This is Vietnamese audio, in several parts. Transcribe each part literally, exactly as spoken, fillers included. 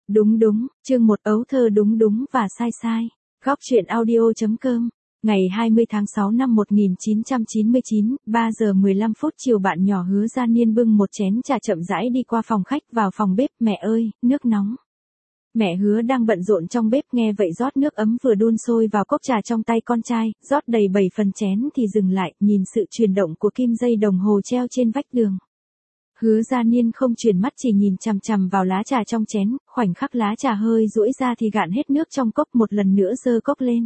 Đúng đúng, chương một ấu thơ đúng đúng và sai sai. Góc truyện audio.com. Ngày hai mươi tháng sáu năm một nghìn chín trăm chín mươi chín, ba giờ mười lăm phút chiều bạn nhỏ Hứa Gia Niên bưng một chén trà chậm rãi đi qua phòng khách vào phòng bếp. Mẹ ơi, nước nóng. Mẹ Hứa đang bận rộn trong bếp nghe vậy rót nước ấm vừa đun sôi vào cốc trà trong tay con trai, rót đầy bảy phần chén thì dừng lại, nhìn sự chuyển động của kim dây đồng hồ treo trên vách tường. Hứa Gia Niên không chuyển mắt chỉ nhìn chằm chằm vào lá trà trong chén, khoảnh khắc lá trà hơi duỗi ra thì gạn hết nước trong cốc, một lần nữa giơ cốc lên.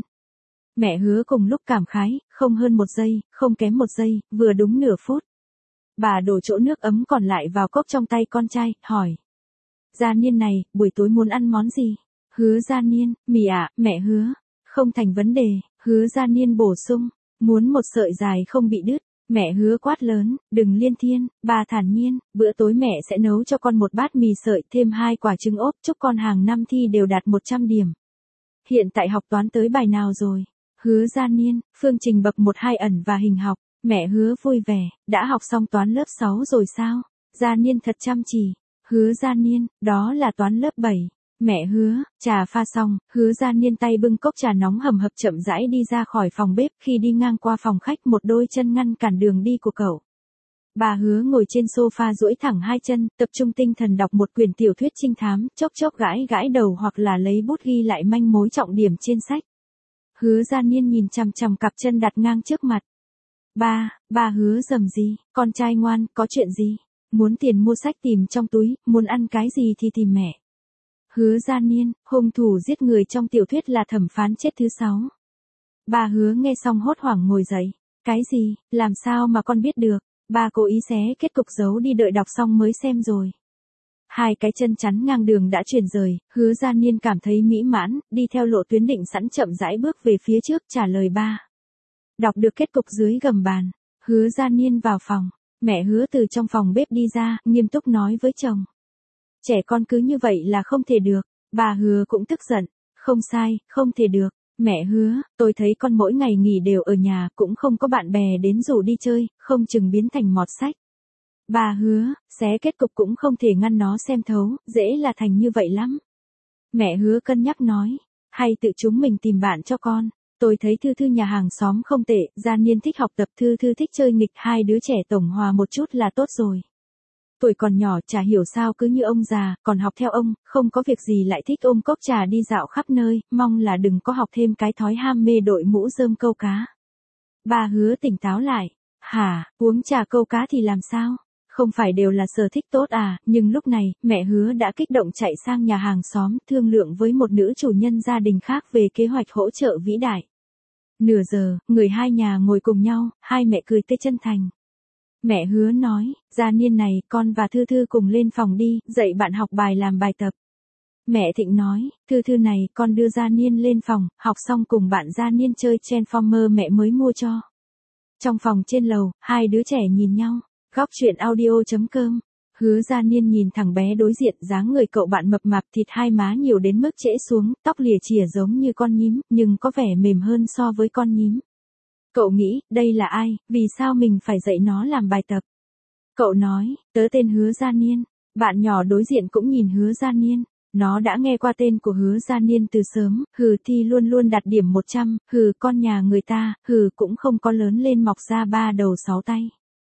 Mẹ Hứa cùng lúc cảm khái, không hơn một giây, không kém một giây, vừa đúng nửa phút. Bà đổ chỗ nước ấm còn lại vào cốc trong tay con trai, hỏi. Gia Niên này, buổi tối muốn ăn món gì? Hứa Gia Niên, mì ạ, mẹ Hứa. Không thành vấn đề, Hứa Gia Niên bổ sung, muốn một sợi dài không bị đứt. Mẹ Hứa quát lớn, đừng liên thiên, bà thản nhiên, bữa tối mẹ sẽ nấu cho con một bát mì sợi thêm hai quả trứng ốp, chúc con hàng năm thi đều đạt một trăm điểm. Hiện tại học toán tới bài nào rồi? Hứa Gia Niên, phương trình bậc một hai ẩn và hình học. Mẹ Hứa vui vẻ, đã học xong toán lớp sáu rồi sao? Gia Niên thật chăm chỉ. Hứa Gia Niên, đó là toán lớp bảy. Mẹ Hứa, trà pha xong, Hứa Gia Niên tay bưng cốc trà nóng hầm hập chậm rãi đi ra khỏi phòng bếp, khi đi ngang qua phòng khách một đôi chân ngăn cản đường đi của cậu. Bà Hứa ngồi trên sofa duỗi thẳng hai chân, tập trung tinh thần đọc một quyển tiểu thuyết trinh thám, chốc chốc gãi gãi đầu hoặc là lấy bút ghi lại manh mối trọng điểm trên sách. Hứa Gia Niên nhìn chằm chằm cặp chân đặt ngang trước mặt. Ba, ba Hứa rầm gì, con trai ngoan, có chuyện gì? Muốn tiền mua sách tìm trong túi, muốn ăn cái gì thì tìm mẹ. Hứa Gia Niên, hung thủ giết người trong tiểu thuyết là thẩm phán chết thứ sáu. Bà Hứa nghe xong hốt hoảng ngồi dậy. Cái gì, làm sao mà con biết được? Bà cố ý xé kết cục giấu đi đợi đọc xong mới xem rồi. Hai cái chân chắn ngang đường đã chuyển rời, Hứa Gia Niên cảm thấy mỹ mãn, đi theo lộ tuyến định sẵn chậm rãi bước về phía trước trả lời ba. Đọc được kết cục dưới gầm bàn, Hứa Gia Niên vào phòng. Mẹ Hứa từ trong phòng bếp đi ra, nghiêm túc nói với chồng. Trẻ con cứ như vậy là không thể được. Bà Hứa cũng tức giận. Không sai, không thể được. Mẹ Hứa, tôi thấy con mỗi ngày nghỉ đều ở nhà, cũng không có bạn bè đến rủ đi chơi, không chừng biến thành mọt sách. Bà Hứa, xé kết cục cũng không thể ngăn nó xem thấu, dễ là thành như vậy lắm. Mẹ Hứa cân nhắc nói. Hay tự chúng mình tìm bạn cho con. Tôi thấy Thư Thư nhà hàng xóm không tệ, Gia Niên thích học tập, Thư Thư thích chơi nghịch, hai đứa trẻ tổng hòa một chút là tốt rồi. Tuổi còn nhỏ chả hiểu sao cứ như ông già, còn học theo ông, không có việc gì lại thích ôm cốc trà đi dạo khắp nơi, mong là đừng có học thêm cái thói ham mê đội mũ rơm câu cá. Bà Hứa tỉnh táo lại. Hả, uống trà câu cá thì làm sao? Không phải đều là sở thích tốt à, nhưng lúc này, mẹ Hứa đã kích động chạy sang nhà hàng xóm, thương lượng với một nữ chủ nhân gia đình khác về kế hoạch hỗ trợ vĩ đại. Nửa giờ, người hai nhà ngồi cùng nhau, hai mẹ cười tươi chân thành. Mẹ Hứa nói, Gia Niên này, con và Thư Thư cùng lên phòng đi, dạy bạn học bài làm bài tập. Mẹ Thịnh nói, Thư Thư này, con đưa Gia Niên lên phòng, học xong cùng bạn Gia Niên chơi Transformer mẹ mới mua cho. Trong phòng trên lầu, hai đứa trẻ nhìn nhau. Góc truyện audio.com. Hứa Gia Niên nhìn thằng bé đối diện, dáng người cậu bạn mập mạp, thịt hai má nhiều đến mức trễ xuống, tóc lìa chìa giống như con nhím, nhưng có vẻ mềm hơn so với con nhím. Cậu nghĩ, đây là ai, vì sao mình phải dạy nó làm bài tập? Cậu nói, tớ tên Hứa Gia Niên. Bạn nhỏ đối diện cũng nhìn Hứa Gia Niên. Nó đã nghe qua tên của Hứa Gia Niên từ sớm, hừ thi luôn luôn đạt điểm một trăm, hừ con nhà người ta, hừ cũng không có lớn lên mọc ra ba đầu sáu tay.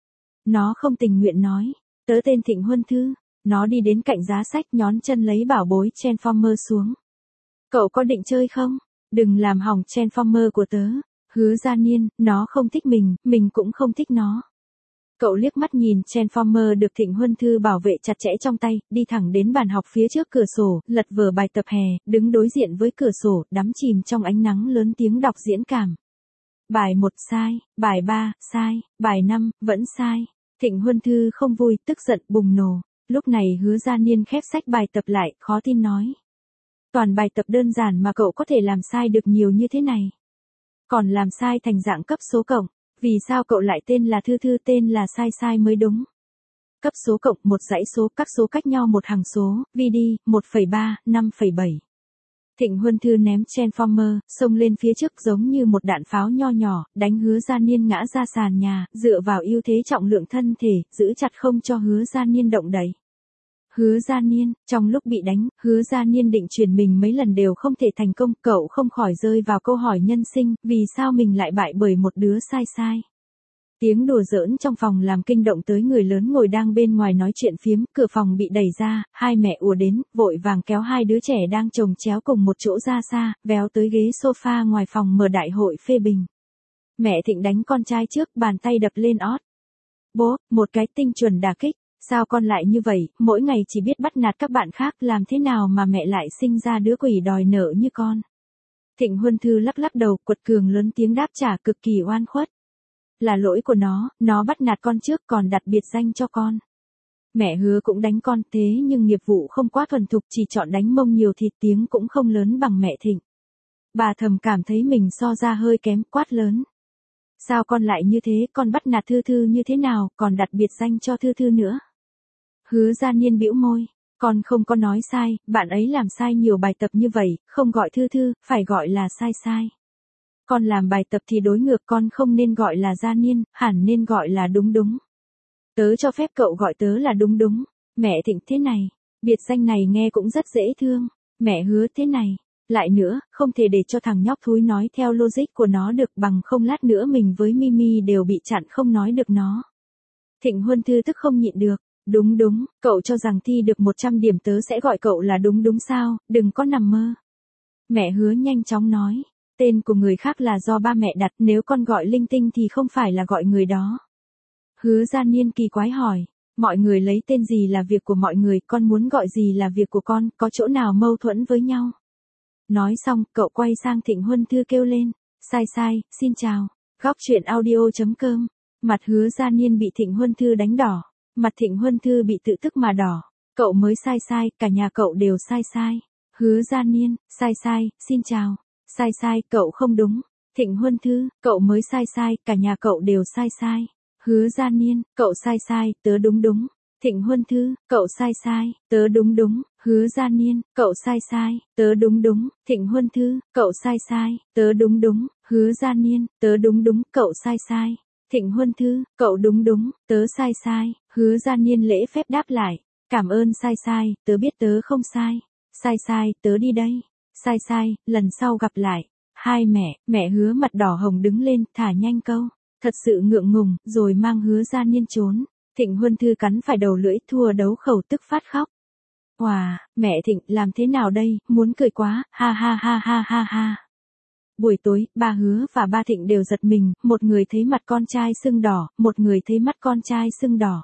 Nó không tình nguyện nói, tớ tên Thịnh Huân Thư. Nó đi đến cạnh giá sách nhón chân lấy bảo bối Transformer xuống. Cậu có định chơi không? Đừng làm hỏng Transformer của tớ. Hứa Gia Niên, nó không thích mình, mình cũng không thích nó. Cậu liếc mắt nhìn Transformer được Thịnh Huân Thư bảo vệ chặt chẽ trong tay, đi thẳng đến bàn học phía trước cửa sổ, lật vở bài tập hè, đứng đối diện với cửa sổ, đắm chìm trong ánh nắng lớn tiếng đọc diễn cảm. Bài một sai, bài ba, sai, bài năm, vẫn sai. Thịnh Huân Thư không vui, tức giận, bùng nổ. Lúc này Hứa Gia Niên khép sách bài tập lại, khó tin nói. Toàn bài tập đơn giản mà cậu có thể làm sai được nhiều như thế này. Còn làm sai thành dạng cấp số cộng. Vì sao cậu lại tên là Thư Thư, tên là sai sai mới đúng. Cấp số cộng, một dãy số, các số cách nhau một hàng số, vê đê, một phẩy ba, năm phẩy bảy. Thịnh Huân Thư ném Transformer, xông lên phía trước giống như một đạn pháo nho nhỏ, đánh Hứa Gia Niên ngã ra sàn nhà, dựa vào ưu thế trọng lượng thân thể, giữ chặt không cho Hứa Gia Niên động đậy. Hứa Gia Niên, trong lúc bị đánh, Hứa Gia Niên định chuyển mình mấy lần đều không thể thành công, cậu không khỏi rơi vào câu hỏi nhân sinh, vì sao mình lại bại bởi một đứa sai sai. Tiếng đùa giỡn trong phòng làm kinh động tới người lớn ngồi đang bên ngoài nói chuyện phiếm, cửa phòng bị đẩy ra, hai mẹ ùa đến, vội vàng kéo hai đứa trẻ đang chồng chéo cùng một chỗ ra xa, véo tới ghế sofa ngoài phòng mở đại hội phê bình. Mẹ Thịnh đánh con trai trước, bàn tay đập lên ót. Bố, một cái tinh chuẩn đả kích, sao con lại như vậy, mỗi ngày chỉ biết bắt nạt các bạn khác, làm thế nào mà mẹ lại sinh ra đứa quỷ đòi nợ như con. Thịnh Huân Thư lắc lắc đầu, quật cường lớn tiếng đáp trả cực kỳ oan khuất. Là lỗi của nó, nó bắt nạt con trước còn đặt biệt danh cho con. Mẹ Hứa cũng đánh con, thế nhưng nghiệp vụ không quá thuần thục, chỉ chọn đánh mông nhiều thịt, tiếng cũng không lớn bằng mẹ Thịnh. Bà thầm cảm thấy mình so ra hơi kém, quát lớn. Sao con lại như thế, con bắt nạt Thư Thư như thế nào, còn đặt biệt danh cho Thư Thư nữa. Hứa Gia Niên bĩu môi, con không có nói sai, bạn ấy làm sai nhiều bài tập như vậy, không gọi Thư Thư, phải gọi là sai sai. Con làm bài tập thì đối ngược, con không nên gọi là Gia Niên, hẳn nên gọi là đúng đúng. Tớ cho phép cậu gọi tớ là đúng đúng. Mẹ Thịnh thế này, biệt danh này nghe cũng rất dễ thương. Mẹ Hứa thế này, lại nữa, không thể để cho thằng nhóc thúi nói theo logic của nó được, bằng không lát nữa mình với Mimi đều bị chặn không nói được nó. Thịnh Huân Thư tức không nhịn được. Đúng đúng, cậu cho rằng thi được một trăm điểm tớ sẽ gọi cậu là đúng đúng sao, đừng có nằm mơ. Mẹ Hứa nhanh chóng nói. Tên của người khác là do ba mẹ đặt, nếu con gọi linh tinh thì không phải là gọi người đó. Hứa Gia Niên kỳ quái hỏi, mọi người lấy tên gì là việc của mọi người, con muốn gọi gì là việc của con, có chỗ nào mâu thuẫn với nhau. Nói xong, cậu quay sang Thịnh Huân Thư kêu lên, sai sai, xin chào, góc truyện audio chấm com. Mặt Hứa Gia Niên bị Thịnh Huân Thư đánh đỏ, mặt Thịnh Huân Thư bị tự tức mà đỏ, cậu mới sai sai, cả nhà cậu đều sai sai. Hứa Gia Niên, sai sai, xin chào. Sai sai, cậu không đúng. Thịnh Huân Thư, cậu mới sai sai, cả nhà cậu đều sai sai. Hứa Gia Niên, cậu sai sai, tớ đúng đúng. Thịnh Huân Thư, cậu sai sai, tớ đúng đúng. Hứa Gia Niên, cậu sai sai, tớ đúng đúng. Thịnh Huân Thư, cậu sai sai, tớ đúng đúng. Hứa Gia Niên, tớ đúng đúng, cậu sai sai. Thịnh Huân Thư, cậu đúng đúng, tớ sai sai. Hứa Gia Niên lễ phép đáp lại, cảm ơn sai sai, tớ biết tớ không sai. Sai sai, tớ đi đây. Sai sai, lần sau gặp lại. Hai mẹ, mẹ Hứa mặt đỏ hồng đứng lên, thả nhanh câu. Thật sự ngượng ngùng, rồi mang Hứa Gia Niên trốn. Thịnh Huân Thư cắn phải đầu lưỡi, thua đấu khẩu tức phát khóc. Wow, mẹ Thịnh, làm thế nào đây, muốn cười quá, ha ha ha ha ha ha. Buổi tối, ba Hứa và ba Thịnh đều giật mình, một người thấy mặt con trai sưng đỏ, một người thấy mắt con trai sưng đỏ.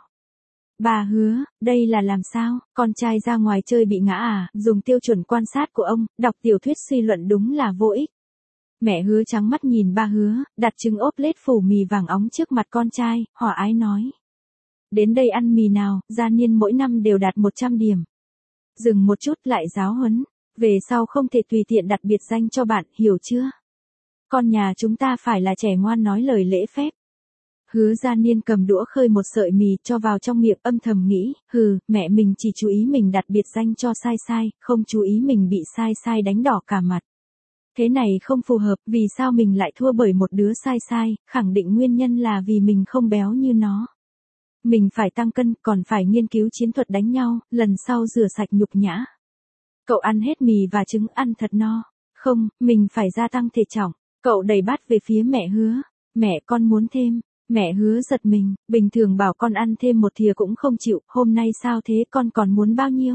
Bà Hứa, đây là làm sao, con trai ra ngoài chơi bị ngã à, dùng tiêu chuẩn quan sát của ông, đọc tiểu thuyết suy luận đúng là vô ích. Mẹ Hứa trắng mắt nhìn ba Hứa, đặt trứng ốp lết phủ mì vàng óng trước mặt con trai, hòa ái nói. Đến đây ăn mì nào, Gia Niên mỗi năm đều đạt một trăm điểm. Dừng một chút lại giáo huấn, về sau không thể tùy tiện đặt biệt danh cho bạn, hiểu chưa? Con nhà chúng ta phải là trẻ ngoan nói lời lễ phép. Hứa Gia Niên cầm đũa khơi một sợi mì cho vào trong miệng, âm thầm nghĩ, hừ, mẹ mình chỉ chú ý mình đặt biệt danh cho sai sai, không chú ý mình bị sai sai đánh đỏ cả mặt. Thế này không phù hợp, vì sao mình lại thua bởi một đứa sai sai, khẳng định nguyên nhân là vì mình không béo như nó. Mình phải tăng cân, còn phải nghiên cứu chiến thuật đánh nhau, lần sau rửa sạch nhục nhã. Cậu ăn hết mì và trứng, ăn thật no. Không, mình phải gia tăng thể trọng. Cậu đẩy bát về phía mẹ Hứa. Mẹ, con muốn thêm. Mẹ Hứa giật mình, bình thường bảo con ăn thêm một thìa cũng không chịu, hôm nay sao thế, con còn muốn bao nhiêu?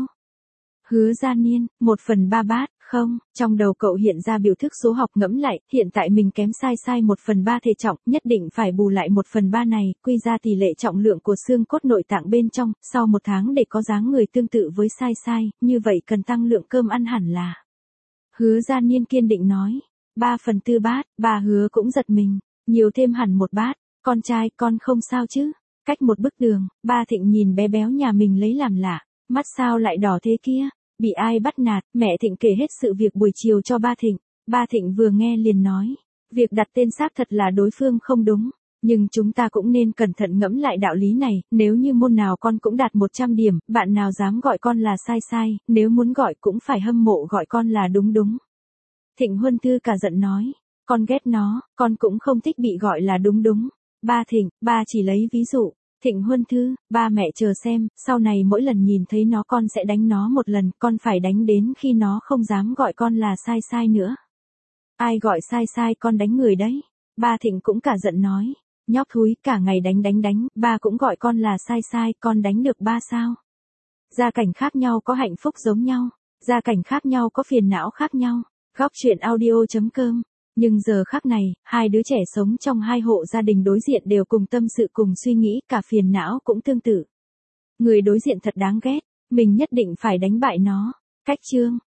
Hứa Gia Niên, một phần ba bát, không, trong đầu cậu hiện ra biểu thức số học, ngẫm lại, hiện tại mình kém sai sai một phần ba thể trọng, nhất định phải bù lại một phần ba này, quy ra tỷ lệ trọng lượng của xương cốt nội tạng bên trong, sau một tháng để có dáng người tương tự với sai sai, như vậy cần tăng lượng cơm ăn hẳn là. Hứa Gia Niên kiên định nói, ba phần tư bát, bà Hứa cũng giật mình, nhiều thêm hẳn một bát, con trai, con không sao chứ? Cách một bức đường, ba Thịnh nhìn bé béo nhà mình lấy làm lạ, mắt sao lại đỏ thế kia? Bị ai bắt nạt? Mẹ Thịnh kể hết sự việc buổi chiều cho ba Thịnh. Ba Thịnh vừa nghe liền nói, việc đặt tên xác thật là đối phương không đúng, nhưng chúng ta cũng nên cẩn thận ngẫm lại đạo lý này, nếu như môn nào con cũng đạt một trăm điểm, bạn nào dám gọi con là sai sai, nếu muốn gọi cũng phải hâm mộ gọi con là đúng đúng. Thịnh Huân Thư cả giận nói, con ghét nó, con cũng không thích bị gọi là đúng đúng. Ba Thịnh, ba chỉ lấy ví dụ, Thịnh Huân Thư, ba mẹ chờ xem, sau này mỗi lần nhìn thấy nó con sẽ đánh nó một lần, con phải đánh đến khi nó không dám gọi con là sai sai nữa. Ai gọi sai sai con đánh người đấy. Ba Thịnh cũng cả giận nói. Nhóc thúi cả ngày đánh đánh đánh, ba cũng gọi con là sai sai, con đánh được ba sao? Gia cảnh khác nhau có hạnh phúc giống nhau, gia cảnh khác nhau có phiền não khác nhau. Góc chuyện audio.com. Nhưng giờ khắc này, hai đứa trẻ sống trong hai hộ gia đình đối diện đều cùng tâm sự cùng suy nghĩ, cả phiền não cũng tương tự. Người đối diện thật đáng ghét, mình nhất định phải đánh bại nó. Cách chương.